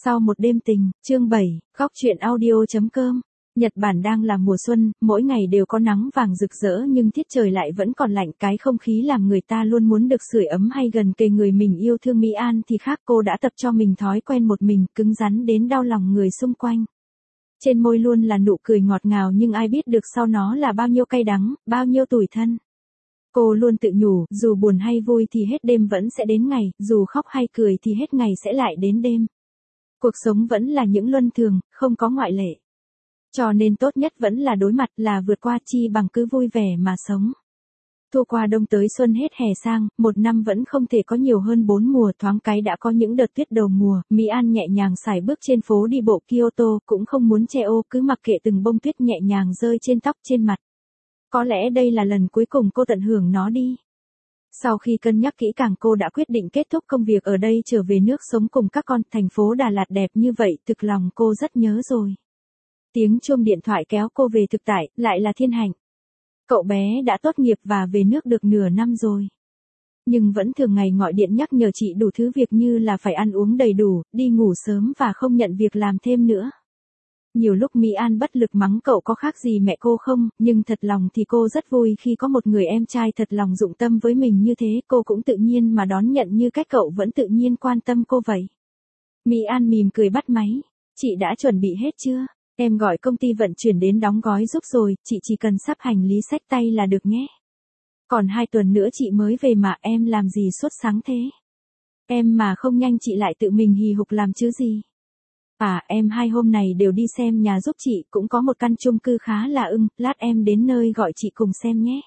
Sau một đêm tình, chương 7, góc truyện audio.com. Nhật Bản đang là mùa xuân, mỗi ngày đều có nắng vàng rực rỡ nhưng tiết trời lại vẫn còn lạnh, cái không khí làm người ta luôn muốn được sưởi ấm hay gần kề người mình yêu thương. Mỹ An thì khác, cô đã tập cho mình thói quen một mình, cứng rắn đến đau lòng người xung quanh. Trên môi luôn là nụ cười ngọt ngào nhưng ai biết được sau nó là bao nhiêu cay đắng, bao nhiêu tủi thân. Cô luôn tự nhủ, dù buồn hay vui thì hết đêm vẫn sẽ đến ngày, dù khóc hay cười thì hết ngày sẽ lại đến đêm. Cuộc sống vẫn là những luân thường, không có ngoại lệ. Cho nên tốt nhất vẫn là đối mặt, là vượt qua, chi bằng cứ vui vẻ mà sống. Thu qua đông tới xuân hết hè sang, một năm vẫn không thể có nhiều hơn 4 mùa, thoáng cái đã có những đợt tuyết đầu mùa. Mỹ An nhẹ nhàng sải bước trên phố đi bộ Kyoto, cũng không muốn che ô, cứ mặc kệ từng bông tuyết nhẹ nhàng rơi trên tóc trên mặt. Có lẽ đây là lần cuối cùng cô tận hưởng nó đi. Sau khi cân nhắc kỹ càng, cô đã quyết định kết thúc công việc ở đây, trở về nước sống cùng các con. Thành phố Đà Lạt đẹp như vậy, thực lòng cô rất nhớ rồi. Tiếng chuông điện thoại kéo cô về thực tại, lại là Thiên Hạnh. Cậu bé đã tốt nghiệp và về nước được nửa năm rồi. Nhưng vẫn thường ngày gọi điện nhắc nhở chị đủ thứ việc như là phải ăn uống đầy đủ, đi ngủ sớm và không nhận việc làm thêm nữa. Nhiều lúc Mỹ An bất lực mắng cậu có khác gì mẹ cô không, nhưng thật lòng thì cô rất vui khi có một người em trai thật lòng dụng tâm với mình như thế. Cô cũng tự nhiên mà đón nhận như cách cậu vẫn tự nhiên quan tâm cô vậy. Mỹ An mỉm cười bắt máy. Chị đã chuẩn bị hết chưa? Em gọi công ty vận chuyển đến đóng gói giúp rồi, chị chỉ cần sắp hành lý xách tay là được nhé. Còn 2 tuần nữa chị mới về mà, em làm gì suốt sáng thế? Em mà không nhanh chị lại tự mình hì hục làm chứ gì. À, em 2 hôm này đều đi xem nhà giúp chị, cũng có một căn chung cư khá là ưng, lát em đến nơi gọi chị cùng xem nhé.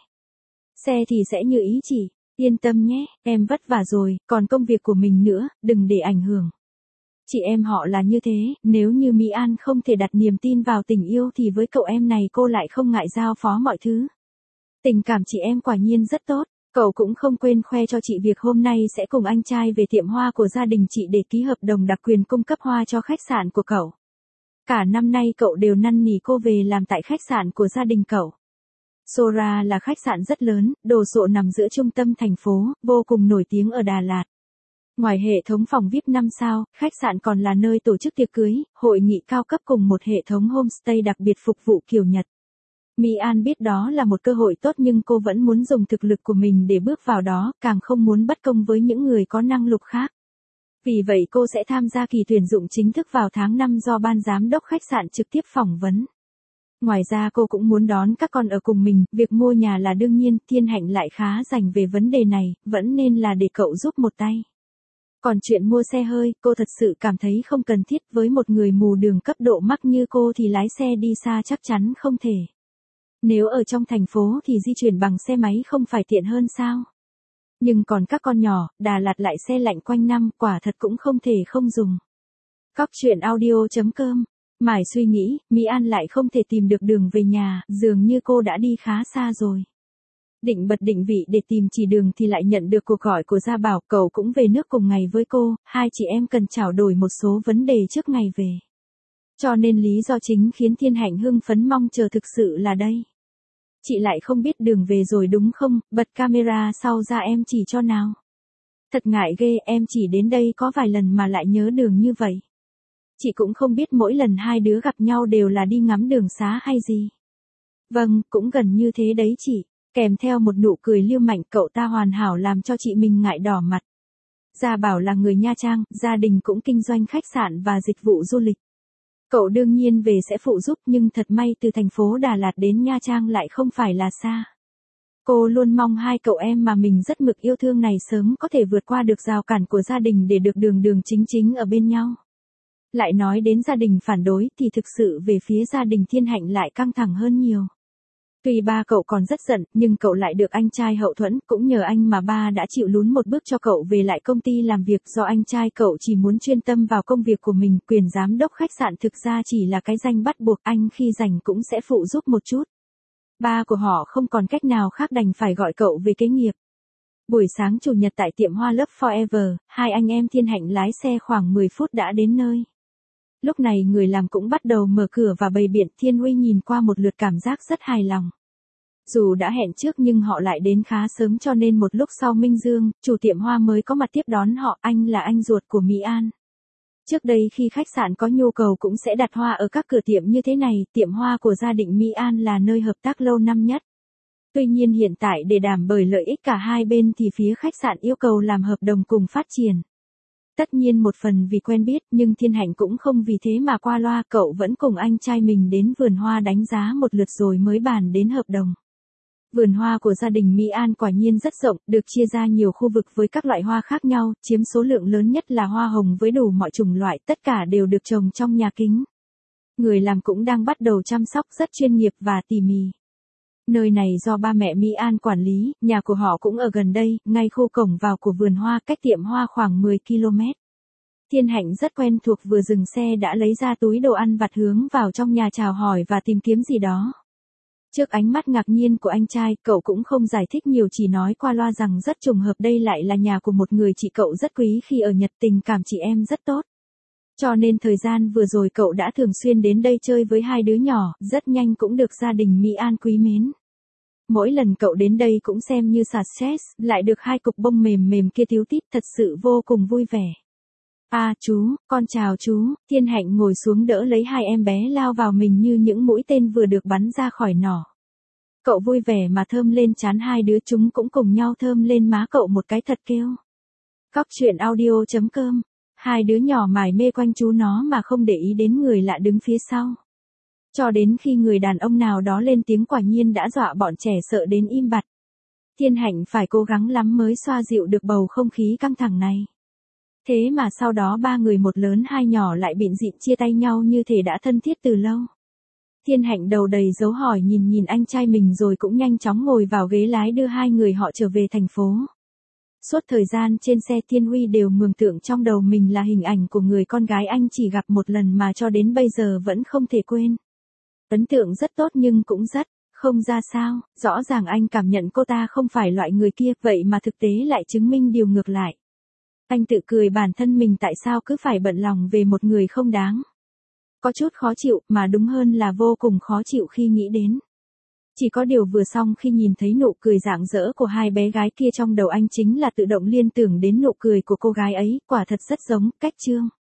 Xe thì sẽ như ý chị, yên tâm nhé, em vất vả rồi, còn công việc của mình nữa, đừng để ảnh hưởng. Chị em họ là như thế, nếu như Mỹ An không thể đặt niềm tin vào tình yêu thì với cậu em này cô lại không ngại giao phó mọi thứ. Tình cảm chị em quả nhiên rất tốt. Cậu cũng không quên khoe cho chị việc hôm nay sẽ cùng anh trai về tiệm hoa của gia đình chị để ký hợp đồng đặc quyền cung cấp hoa cho khách sạn của cậu. Cả năm nay cậu đều năn nỉ cô về làm tại khách sạn của gia đình cậu. Sora là khách sạn rất lớn, đồ sộ nằm giữa trung tâm thành phố, vô cùng nổi tiếng ở Đà Lạt. Ngoài hệ thống phòng VIP 5 sao, khách sạn còn là nơi tổ chức tiệc cưới, hội nghị cao cấp cùng một hệ thống homestay đặc biệt phục vụ kiểu Nhật. Mỹ An biết đó là một cơ hội tốt nhưng cô vẫn muốn dùng thực lực của mình để bước vào đó, càng không muốn bất công với những người có năng lực khác. Vì vậy cô sẽ tham gia kỳ tuyển dụng chính thức vào tháng 5 do ban giám đốc khách sạn trực tiếp phỏng vấn. Ngoài ra cô cũng muốn đón các con ở cùng mình, việc mua nhà là đương nhiên. Thiên Hạnh lại khá rành về vấn đề này, vẫn nên là để cậu giúp một tay. Còn chuyện mua xe hơi, cô thật sự cảm thấy không cần thiết, với một người mù đường cấp độ mắc như cô thì lái xe đi xa chắc chắn không thể. Nếu ở trong thành phố thì di chuyển bằng xe máy không phải tiện hơn sao? Nhưng còn các con nhỏ, Đà Lạt lại se lạnh quanh năm, quả thật cũng không thể không dùng. Góc truyện audio.com. Mải suy nghĩ, Mỹ An lại không thể tìm được đường về nhà, dường như cô đã đi khá xa rồi. Định bật định vị để tìm chỉ đường thì lại nhận được cuộc gọi của Gia Bảo, cậu cũng về nước cùng ngày với cô, hai chị em cần trao đổi một số vấn đề trước ngày về. Cho nên lý do chính khiến Thiên Hạnh hưng phấn mong chờ thực sự là đây. Chị lại không biết đường về rồi đúng không, bật camera sau ra em chỉ cho nào. Thật ngại ghê, em chỉ đến đây có vài lần mà lại nhớ đường như vậy. Chị cũng không biết mỗi lần hai đứa gặp nhau đều là đi ngắm đường xá hay gì. Vâng, cũng gần như thế đấy chị. Kèm theo một nụ cười lưu manh, cậu ta hoàn hảo làm cho chị mình ngại đỏ mặt. Gia Bảo là người Nha Trang, gia đình cũng kinh doanh khách sạn và dịch vụ du lịch. Cậu đương nhiên về sẽ phụ giúp, nhưng thật may từ thành phố Đà Lạt đến Nha Trang lại không phải là xa. Cô luôn mong hai cậu em mà mình rất mực yêu thương này sớm có thể vượt qua được rào cản của gia đình để được đường chính ở bên nhau. Lại nói đến gia đình phản đối thì thực sự về phía gia đình Thiên Hạnh lại căng thẳng hơn nhiều. Tuy ba cậu còn rất giận, nhưng cậu lại được anh trai hậu thuẫn, cũng nhờ anh mà ba đã chịu lún một bước cho cậu về lại công ty làm việc, do anh trai cậu chỉ muốn chuyên tâm vào công việc của mình. Quyền giám đốc khách sạn thực ra chỉ là cái danh bắt buộc, anh khi rảnh cũng sẽ phụ giúp một chút. Ba của họ không còn cách nào khác đành phải gọi cậu về kế nghiệp. Buổi sáng chủ nhật tại tiệm hoa Love Forever, hai anh em Thiên Hạnh lái xe khoảng 10 phút đã đến nơi. Lúc này người làm cũng bắt đầu mở cửa và bày biện. Thiên Huy nhìn qua một lượt cảm giác rất hài lòng. Dù đã hẹn trước nhưng họ lại đến khá sớm cho nên một lúc sau Minh Dương, chủ tiệm hoa mới có mặt tiếp đón họ, anh là anh ruột của Mỹ An. Trước đây khi khách sạn có nhu cầu cũng sẽ đặt hoa ở các cửa tiệm như thế này, tiệm hoa của gia đình Mỹ An là nơi hợp tác lâu năm nhất. Tuy nhiên hiện tại để đảm bởi lợi ích cả hai bên thì phía khách sạn yêu cầu làm hợp đồng cùng phát triển. Tất nhiên một phần vì quen biết nhưng Thiên Hạnh cũng không vì thế mà qua loa, cậu vẫn cùng anh trai mình đến vườn hoa đánh giá một lượt rồi mới bàn đến hợp đồng. Vườn hoa của gia đình Mỹ An quả nhiên rất rộng, được chia ra nhiều khu vực với các loại hoa khác nhau, chiếm số lượng lớn nhất là hoa hồng với đủ mọi chủng loại, tất cả đều được trồng trong nhà kính. Người làm cũng đang bắt đầu chăm sóc rất chuyên nghiệp và tỉ mỉ. Nơi này do ba mẹ Mỹ An quản lý, nhà của họ cũng ở gần đây, ngay khu cổng vào của vườn hoa, cách tiệm hoa khoảng 10 km. Thiên Hạnh rất quen thuộc, vừa dừng xe đã lấy ra túi đồ ăn vặt hướng vào trong nhà chào hỏi và tìm kiếm gì đó. Trước ánh mắt ngạc nhiên của anh trai, cậu cũng không giải thích nhiều, chỉ nói qua loa rằng rất trùng hợp đây lại là nhà của một người chị cậu rất quý khi ở Nhật, tình cảm chị em rất tốt. Cho nên thời gian vừa rồi cậu đã thường xuyên đến đây chơi với hai đứa nhỏ, rất nhanh cũng được gia đình Mỹ An quý mến. Mỗi lần cậu đến đây cũng xem như xả stress, lại được hai cục bông mềm mềm kia tíu tít, thật sự vô cùng vui vẻ. À chú, con chào chú. Thiên Hạnh ngồi xuống đỡ lấy hai em bé lao vào mình như những mũi tên vừa được bắn ra khỏi nỏ. Cậu vui vẻ mà thơm lên trán hai đứa, chúng cũng cùng nhau thơm lên má cậu một cái thật kêu. Cóc truyện audio.com. Hai đứa nhỏ mải mê quanh chú nó mà không để ý đến người lạ đứng phía sau. Cho đến khi người đàn ông nào đó lên tiếng quả nhiên đã dọa bọn trẻ sợ đến im bặt. Thiên Hạnh phải cố gắng lắm mới xoa dịu được bầu không khí căng thẳng này. Thế mà sau đó ba người một lớn hai nhỏ lại bịn rịn chia tay nhau như thể đã thân thiết từ lâu. Thiên Hạnh đầu đầy dấu hỏi nhìn anh trai mình rồi cũng nhanh chóng ngồi vào ghế lái đưa hai người họ trở về thành phố. Suốt thời gian trên xe Thiên Huy đều mường tượng trong đầu mình là hình ảnh của người con gái anh chỉ gặp một lần mà cho đến bây giờ vẫn không thể quên. Ấn tượng rất tốt nhưng cũng rất không ra sao, rõ ràng anh cảm nhận cô ta không phải loại người kia, vậy mà thực tế lại chứng minh điều ngược lại. Anh tự cười bản thân mình tại sao cứ phải bận lòng về một người không đáng. Có chút khó chịu, mà đúng hơn là vô cùng khó chịu khi nghĩ đến. Chỉ có điều vừa xong khi nhìn thấy nụ cười rạng rỡ của hai bé gái kia, trong đầu anh chính là tự động liên tưởng đến nụ cười của cô gái ấy, quả thật rất giống, cách Trương.